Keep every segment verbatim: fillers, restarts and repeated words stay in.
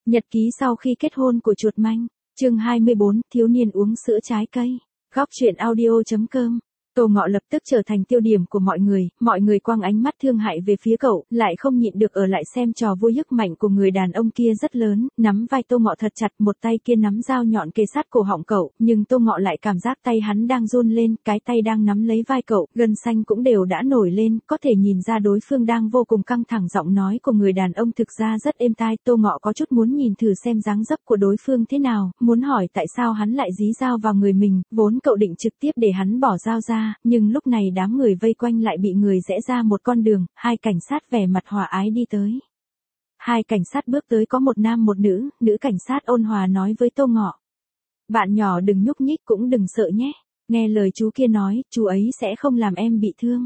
Nhật ký sau khi kết hôn của chuột manh, chương hai mươi bốn, thiếu niên uống sữa trái cây. Góc truyện audio chấm com. Tô Ngọ lập tức trở thành tiêu điểm của mọi người, mọi người quăng ánh mắt thương hại về phía cậu, lại không nhịn được ở lại xem trò vui hức mạnh của người đàn ông kia rất lớn, nắm vai Tô Ngọ thật chặt, một tay kia nắm dao nhọn kề sát cổ họng cậu, nhưng Tô Ngọ lại cảm giác tay hắn đang run lên, cái tay đang nắm lấy vai cậu, gân xanh cũng đều đã nổi lên, có thể nhìn ra đối phương đang vô cùng căng thẳng. Giọng nói của người đàn ông thực ra rất êm tai, Tô Ngọ có chút muốn nhìn thử xem dáng dấp của đối phương thế nào, muốn hỏi tại sao hắn lại dí dao vào người mình, vốn cậu định trực tiếp để hắn bỏ dao ra, nhưng lúc này đám người vây quanh lại bị người rẽ ra một con đường, hai cảnh sát vẻ mặt hòa ái đi tới. Hai cảnh sát bước tới có một nam một nữ, nữ cảnh sát ôn hòa nói với Tô Ngọ. Bạn nhỏ đừng nhúc nhích cũng đừng sợ nhé, nghe lời chú kia nói, chú ấy sẽ không làm em bị thương.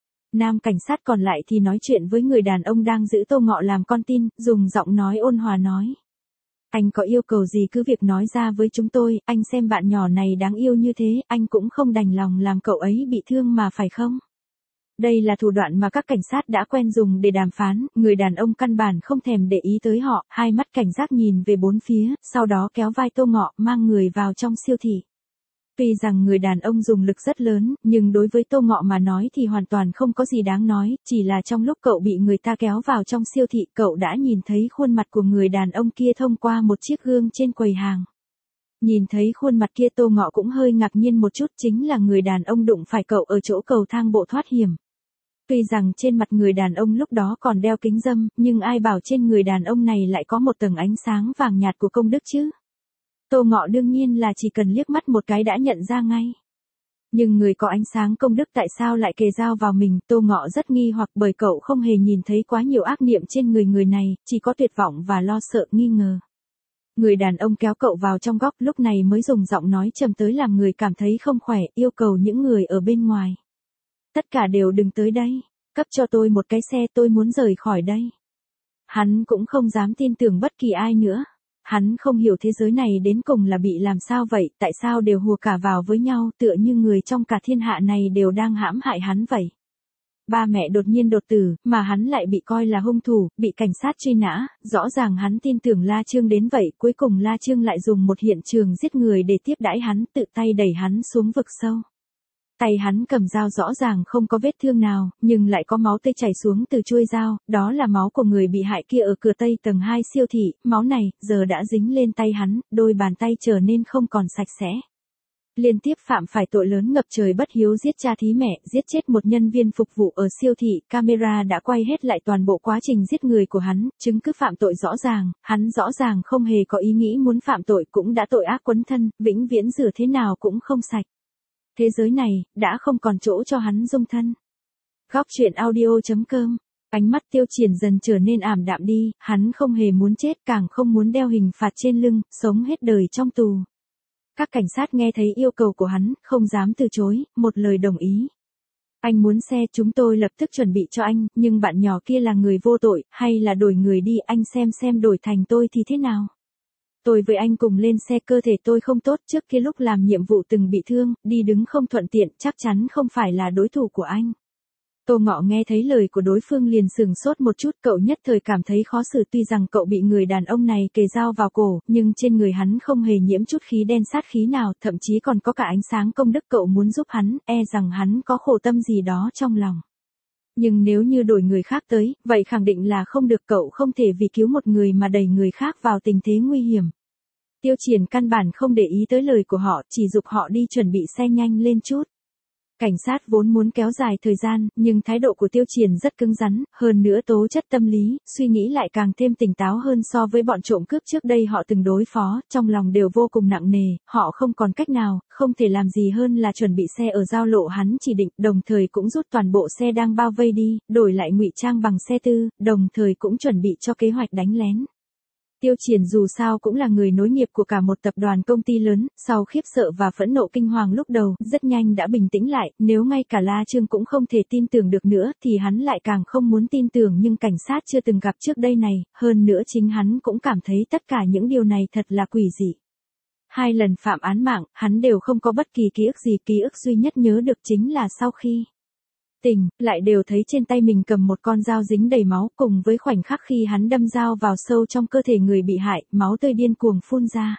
Nam cảnh sát còn lại thì nói chuyện với người đàn ông đang giữ Tô Ngọ làm con tin, dùng giọng nói ôn hòa nói. Anh có yêu cầu gì cứ việc nói ra với chúng tôi, anh xem bạn nhỏ này đáng yêu như thế, anh cũng không đành lòng làm cậu ấy bị thương mà phải không? Đây là thủ đoạn mà các cảnh sát đã quen dùng để đàm phán, người đàn ông căn bản không thèm để ý tới họ, hai mắt cảnh giác nhìn về bốn phía, sau đó kéo vai Tô Ngọ mang người vào trong siêu thị. Tuy rằng người đàn ông dùng lực rất lớn, nhưng đối với Tô Ngọ mà nói thì hoàn toàn không có gì đáng nói, chỉ là trong lúc cậu bị người ta kéo vào trong siêu thị, cậu đã nhìn thấy khuôn mặt của người đàn ông kia thông qua một chiếc gương trên quầy hàng. Nhìn thấy khuôn mặt kia Tô Ngọ cũng hơi ngạc nhiên một chút, chính là người đàn ông đụng phải cậu ở chỗ cầu thang bộ thoát hiểm. Tuy rằng trên mặt người đàn ông lúc đó còn đeo kính râm, nhưng ai bảo trên người đàn ông này lại có một tầng ánh sáng vàng nhạt của công đức chứ? Tô Ngọ đương nhiên là chỉ cần liếc mắt một cái đã nhận ra ngay. Nhưng người có ánh sáng công đức tại sao lại kề dao vào mình, Tô Ngọ rất nghi hoặc bởi cậu không hề nhìn thấy quá nhiều ác niệm trên người người này, chỉ có tuyệt vọng và lo sợ nghi ngờ. Người đàn ông kéo cậu vào trong góc lúc này mới dùng giọng nói trầm tới làm người cảm thấy không khỏe, yêu cầu những người ở bên ngoài. Tất cả đều đừng tới đây, cấp cho tôi một cái xe, tôi muốn rời khỏi đây. Hắn cũng không dám tin tưởng bất kỳ ai nữa. Hắn không hiểu thế giới này đến cùng là bị làm sao vậy, tại sao đều hùa cả vào với nhau, tựa như người trong cả thiên hạ này đều đang hãm hại hắn vậy. Ba mẹ đột nhiên đột tử, mà hắn lại bị coi là hung thủ, bị cảnh sát truy nã, rõ ràng hắn tin tưởng La Trương đến vậy, cuối cùng La Trương lại dùng một hiện trường giết người để tiếp đãi hắn, tự tay đẩy hắn xuống vực sâu. Tay hắn cầm dao rõ ràng không có vết thương nào, nhưng lại có máu tươi chảy xuống từ chuôi dao, đó là máu của người bị hại kia ở cửa Tây tầng hai siêu thị, máu này, giờ đã dính lên tay hắn, đôi bàn tay trở nên không còn sạch sẽ. Liên tiếp phạm phải tội lớn ngập trời bất hiếu giết cha thí mẹ, giết chết một nhân viên phục vụ ở siêu thị, camera đã quay hết lại toàn bộ quá trình giết người của hắn, chứng cứ phạm tội rõ ràng, hắn rõ ràng không hề có ý nghĩ muốn phạm tội cũng đã tội ác quấn thân, vĩnh viễn rửa thế nào cũng không sạch. Thế giới này, đã không còn chỗ cho hắn dung thân. Góc truyện audio chấm com. Ánh mắt Tiêu Triển dần trở nên ảm đạm đi, hắn không hề muốn chết càng không muốn đeo hình phạt trên lưng, sống hết đời trong tù. Các cảnh sát nghe thấy yêu cầu của hắn, không dám từ chối, một lời đồng ý. Anh muốn xe, chúng tôi lập tức chuẩn bị cho anh, nhưng bạn nhỏ kia là người vô tội, hay là đổi người đi, anh xem xem đổi thành tôi thì thế nào? Tôi với anh cùng lên xe, cơ thể tôi không tốt, trước kia lúc làm nhiệm vụ từng bị thương, đi đứng không thuận tiện, chắc chắn không phải là đối thủ của anh. Tô Ngọ nghe thấy lời của đối phương liền sừng sốt một chút, cậu nhất thời cảm thấy khó xử, tuy rằng cậu bị người đàn ông này kề dao vào cổ, nhưng trên người hắn không hề nhiễm chút khí đen sát khí nào, thậm chí còn có cả ánh sáng công đức, cậu muốn giúp hắn, e rằng hắn có khổ tâm gì đó trong lòng. Nhưng nếu như đổi người khác tới, vậy khẳng định là không được, cậu không thể vì cứu một người mà đẩy người khác vào tình thế nguy hiểm. Tiêu Triển căn bản không để ý tới lời của họ, chỉ giục họ đi chuẩn bị xe nhanh lên chút. Cảnh sát vốn muốn kéo dài thời gian, nhưng thái độ của Tiêu Triển rất cứng rắn, hơn nữa tố chất tâm lý, suy nghĩ lại càng thêm tỉnh táo hơn so với bọn trộm cướp trước đây họ từng đối phó, trong lòng đều vô cùng nặng nề, họ không còn cách nào, không thể làm gì hơn là chuẩn bị xe ở giao lộ hắn chỉ định, đồng thời cũng rút toàn bộ xe đang bao vây đi, đổi lại ngụy trang bằng xe tư, đồng thời cũng chuẩn bị cho kế hoạch đánh lén. Tiêu Triển dù sao cũng là người nối nghiệp của cả một tập đoàn công ty lớn, sau khiếp sợ và phẫn nộ kinh hoàng lúc đầu, rất nhanh đã bình tĩnh lại, nếu ngay cả La Trương cũng không thể tin tưởng được nữa thì hắn lại càng không muốn tin tưởng, nhưng cảnh sát chưa từng gặp trước đây này, hơn nữa chính hắn cũng cảm thấy tất cả những điều này thật là quỷ dị. Hai lần phạm án mạng, hắn đều không có bất kỳ ký ức gì, ký ức duy nhất nhớ được chính là sau khi tình, lại đều thấy trên tay mình cầm một con dao dính đầy máu, cùng với khoảnh khắc khi hắn đâm dao vào sâu trong cơ thể người bị hại, máu tươi điên cuồng phun ra.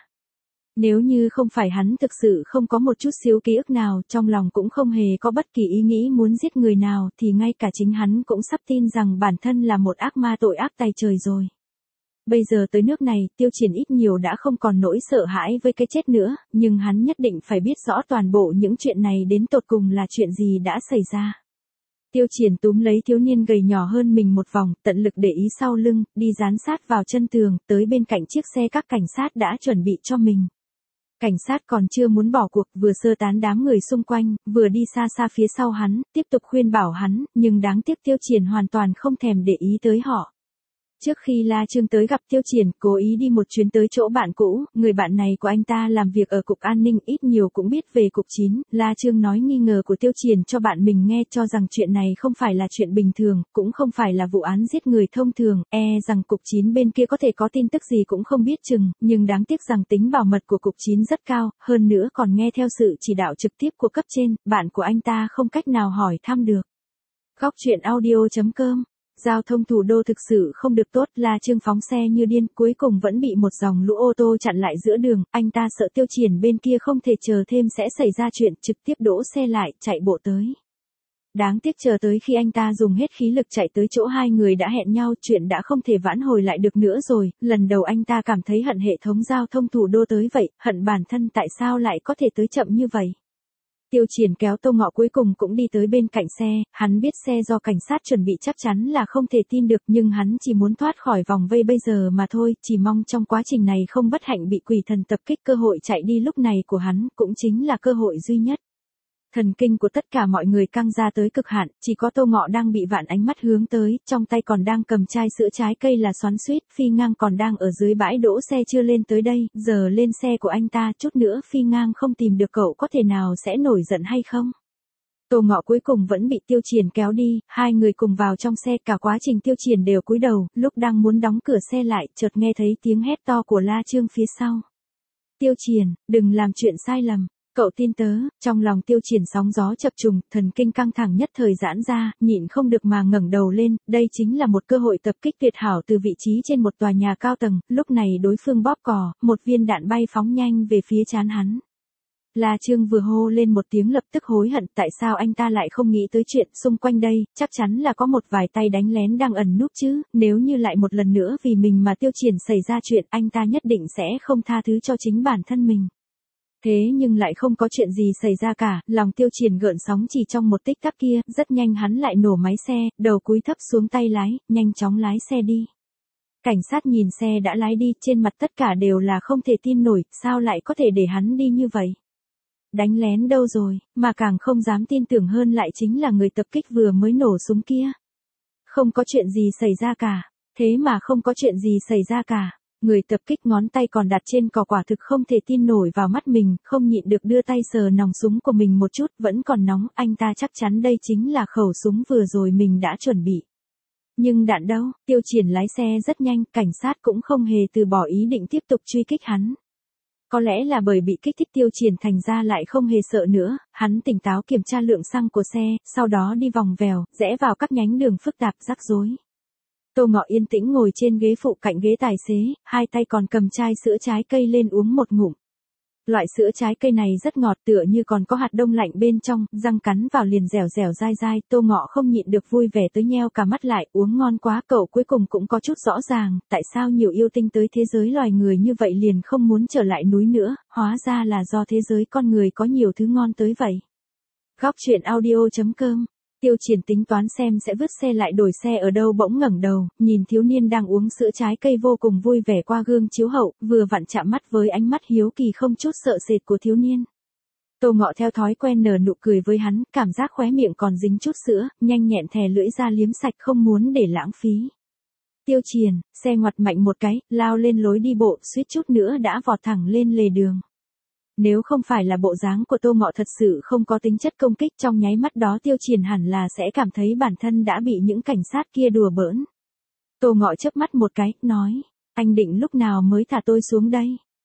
Nếu như không phải hắn thực sự không có một chút xíu ký ức nào, trong lòng cũng không hề có bất kỳ ý nghĩ muốn giết người nào, thì ngay cả chính hắn cũng sắp tin rằng bản thân là một ác ma tội ác tày trời rồi. Bây giờ tới nước này, Tiêu Triển ít nhiều đã không còn nỗi sợ hãi với cái chết nữa, nhưng hắn nhất định phải biết rõ toàn bộ những chuyện này đến tột cùng là chuyện gì đã xảy ra. Tiêu Triển túm lấy thiếu niên gầy nhỏ hơn mình một vòng, tận lực để ý sau lưng, đi dán sát vào chân tường, tới bên cạnh chiếc xe các cảnh sát đã chuẩn bị cho mình. Cảnh sát còn chưa muốn bỏ cuộc, vừa sơ tán đám người xung quanh, vừa đi xa xa phía sau hắn, tiếp tục khuyên bảo hắn, nhưng đáng tiếc Tiêu Triển hoàn toàn không thèm để ý tới họ. Trước khi La Trương tới gặp Tiêu Triển, cố ý đi một chuyến tới chỗ bạn cũ, người bạn này của anh ta làm việc ở cục an ninh, ít nhiều cũng biết về cục chín, La Trương nói nghi ngờ của Tiêu Triển cho bạn mình nghe, cho rằng chuyện này không phải là chuyện bình thường, cũng không phải là vụ án giết người thông thường, e rằng cục chín bên kia có thể có tin tức gì cũng không biết chừng, nhưng đáng tiếc rằng tính bảo mật của cục chín rất cao, hơn nữa còn nghe theo sự chỉ đạo trực tiếp của cấp trên, bạn của anh ta không cách nào hỏi thăm được. Góc truyện audio chấm com. Giao thông thủ đô thực sự không được tốt, La Trương phóng xe như điên, cuối cùng vẫn bị một dòng lũ ô tô chặn lại giữa đường, anh ta sợ Tiêu Triển bên kia không thể chờ thêm sẽ xảy ra chuyện, trực tiếp đỗ xe lại, chạy bộ tới. Đáng tiếc chờ tới khi anh ta dùng hết khí lực chạy tới chỗ hai người đã hẹn nhau, chuyện đã không thể vãn hồi lại được nữa rồi, lần đầu anh ta cảm thấy hận hệ thống giao thông thủ đô tới vậy, hận bản thân tại sao lại có thể tới chậm như vậy. Tiêu Triển kéo Tô Ngọ cuối cùng cũng đi tới bên cạnh xe, hắn biết xe do cảnh sát chuẩn bị chắc chắn là không thể tin được, nhưng hắn chỉ muốn thoát khỏi vòng vây bây giờ mà thôi, chỉ mong trong quá trình này không bất hạnh bị quỷ thần tập kích. Cơ hội chạy đi lúc này của hắn cũng chính là cơ hội duy nhất. Thần kinh của tất cả mọi người căng ra tới cực hạn, chỉ có Tô Ngọ đang bị vạn ánh mắt hướng tới, trong tay còn đang cầm chai sữa trái cây là xoắn xuýt, Phi Ngang còn đang ở dưới bãi đỗ xe chưa lên tới đây, giờ lên xe của anh ta, chút nữa Phi Ngang không tìm được cậu có thể nào sẽ nổi giận hay không? Tô Ngọ cuối cùng vẫn bị Tiêu Triển kéo đi, hai người cùng vào trong xe, cả quá trình Tiêu Triển đều cúi đầu, lúc đang muốn đóng cửa xe lại, chợt nghe thấy tiếng hét to của La Trương phía sau. Tiêu Triển, đừng làm chuyện sai lầm. Cậu tin tớ, trong lòng Tiêu Triển sóng gió chập trùng, thần kinh căng thẳng nhất thời giãn ra, nhịn không được mà ngẩng đầu lên, đây chính là một cơ hội tập kích tuyệt hảo từ vị trí trên một tòa nhà cao tầng, lúc này đối phương bóp cò, một viên đạn bay phóng nhanh về phía trán hắn. La Trương vừa hô lên một tiếng lập tức hối hận, tại sao anh ta lại không nghĩ tới chuyện xung quanh đây, chắc chắn là có một vài tay đánh lén đang ẩn núp chứ, nếu như lại một lần nữa vì mình mà Tiêu Triển xảy ra chuyện, anh ta nhất định sẽ không tha thứ cho chính bản thân mình. Thế nhưng lại không có chuyện gì xảy ra cả, lòng Tiêu Triển gợn sóng chỉ trong một tích tắc kia, rất nhanh hắn lại nổ máy xe, đầu cúi thấp xuống tay lái, nhanh chóng lái xe đi. Cảnh sát nhìn xe đã lái đi, trên mặt tất cả đều là không thể tin nổi, sao lại có thể để hắn đi như vậy? Đánh lén đâu rồi, mà càng không dám tin tưởng hơn lại chính là người tập kích vừa mới nổ súng kia. Không có chuyện gì xảy ra cả, thế mà không có chuyện gì xảy ra cả. Người tập kích ngón tay còn đặt trên cò, quả thực không thể tin nổi vào mắt mình, không nhịn được đưa tay sờ nòng súng của mình một chút, vẫn còn nóng, anh ta chắc chắn đây chính là khẩu súng vừa rồi mình đã chuẩn bị. Nhưng đạn đâu, Tiêu Triển lái xe rất nhanh, cảnh sát cũng không hề từ bỏ ý định tiếp tục truy kích hắn. Có lẽ là bởi bị kích thích Tiêu Triển thành ra lại không hề sợ nữa, hắn tỉnh táo kiểm tra lượng xăng của xe, sau đó đi vòng vèo, rẽ vào các nhánh đường phức tạp rắc rối. Tô Ngọ yên tĩnh ngồi trên ghế phụ cạnh ghế tài xế, hai tay còn cầm chai sữa trái cây lên uống một ngụm. Loại sữa trái cây này rất ngọt, tựa như còn có hạt đông lạnh bên trong, răng cắn vào liền dẻo dẻo dai dai, Tô Ngọ không nhịn được vui vẻ tới nheo cả mắt lại, uống ngon quá. Cậu cuối cùng cũng có chút rõ ràng, tại sao nhiều yêu tinh tới thế giới loài người như vậy liền không muốn trở lại núi nữa, hóa ra là do thế giới con người có nhiều thứ ngon tới vậy. Góc truyện audio chấm com. Tiêu Triển tính toán xem sẽ vứt xe lại đổi xe ở đâu, bỗng ngẩng đầu, nhìn thiếu niên đang uống sữa trái cây vô cùng vui vẻ qua gương chiếu hậu, vừa vặn chạm mắt với ánh mắt hiếu kỳ không chút sợ sệt của thiếu niên. Tô Ngọ theo thói quen nở nụ cười với hắn, cảm giác khóe miệng còn dính chút sữa, nhanh nhẹn thè lưỡi ra liếm sạch không muốn để lãng phí. Tiêu Triển, xe ngoặt mạnh một cái, lao lên lối đi bộ, suýt chút nữa đã vọt thẳng lên lề đường. Nếu không phải là bộ dáng của Tô Ngọ thật sự không có tính chất công kích, trong nháy mắt đó Tiêu Triển hẳn là sẽ cảm thấy bản thân đã bị những cảnh sát kia đùa bỡn. Tô Ngọ chớp mắt một cái, nói, anh định lúc nào mới thả tôi xuống đây?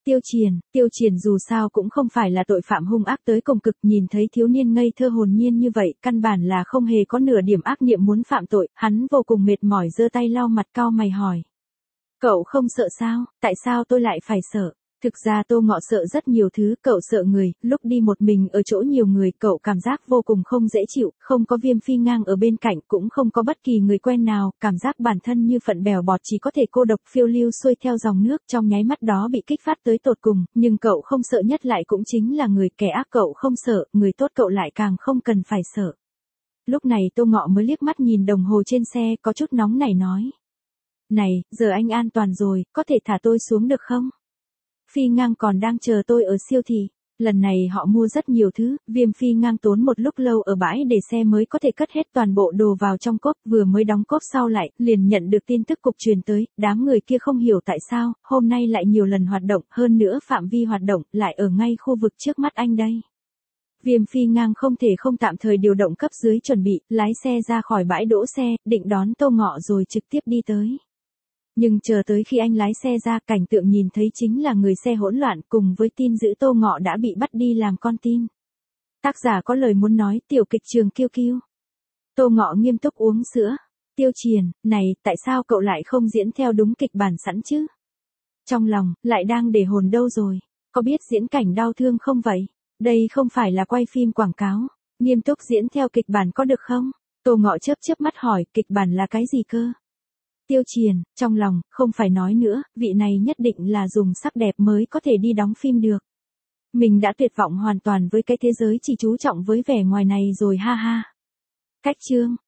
Tiêu Triền, Tiêu Triền dù sao cũng không phải là tội phạm hung ác tới cùng cực, nhìn thấy thiếu niên ngây thơ hồn nhiên như vậy, căn bản là không hề có nửa điểm ác niệm muốn phạm tội, hắn vô cùng mệt mỏi giơ tay lau mặt cau mày hỏi. Cậu không sợ sao, tại sao tôi lại phải sợ? Thực ra Tô Ngọ sợ rất nhiều thứ, cậu sợ người, lúc đi một mình ở chỗ nhiều người, cậu cảm giác vô cùng không dễ chịu, không có Viêm Phi Ngang ở bên cạnh, cũng không có bất kỳ người quen nào, cảm giác bản thân như phận bèo bọt chỉ có thể cô độc phiêu lưu xuôi theo dòng nước, trong nháy mắt đó bị kích phát tới tột cùng, nhưng cậu không sợ nhất lại cũng chính là người, kẻ ác cậu không sợ, người tốt cậu lại càng không cần phải sợ. Lúc này Tô Ngọ mới liếc mắt nhìn đồng hồ trên xe, có chút nóng nảy nói. Này, giờ anh an toàn rồi, có thể thả tôi xuống được không? Phi Ngang còn đang chờ tôi ở siêu thị. Lần này họ mua rất nhiều thứ, Viêm Phi Ngang tốn một lúc lâu ở bãi để xe mới có thể cất hết toàn bộ đồ vào trong cốp, vừa mới đóng cốp sau lại, liền nhận được tin tức cục truyền tới, đám người kia không hiểu tại sao, hôm nay lại nhiều lần hoạt động, hơn nữa phạm vi hoạt động, lại ở ngay khu vực trước mắt anh đây. Viêm Phi Ngang không thể không tạm thời điều động cấp dưới chuẩn bị, lái xe ra khỏi bãi đỗ xe, định đón Tô Ngọ rồi trực tiếp đi tới. Nhưng chờ tới khi anh lái xe ra, cảnh tượng nhìn thấy chính là người xe hỗn loạn cùng với tin dữ Tô Ngọ đã bị bắt đi làm con tin. Tác giả có lời muốn nói, tiểu kịch trường kiêu kiêu. Tô Ngọ nghiêm túc uống sữa. Tiêu Triền, này, tại sao cậu lại không diễn theo đúng kịch bản sẵn chứ? Trong lòng, lại đang để hồn đâu rồi? Có biết diễn cảnh đau thương không vậy? Đây không phải là quay phim quảng cáo. Nghiêm túc diễn theo kịch bản có được không? Tô Ngọ chớp chớp mắt hỏi, kịch bản là cái gì cơ? Tiêu Triền, trong lòng, không phải nói nữa, vị này nhất định là dùng sắc đẹp mới có thể đi đóng phim được. Mình đã tuyệt vọng hoàn toàn với cái thế giới chỉ chú trọng với vẻ ngoài này rồi ha ha. Cách chương.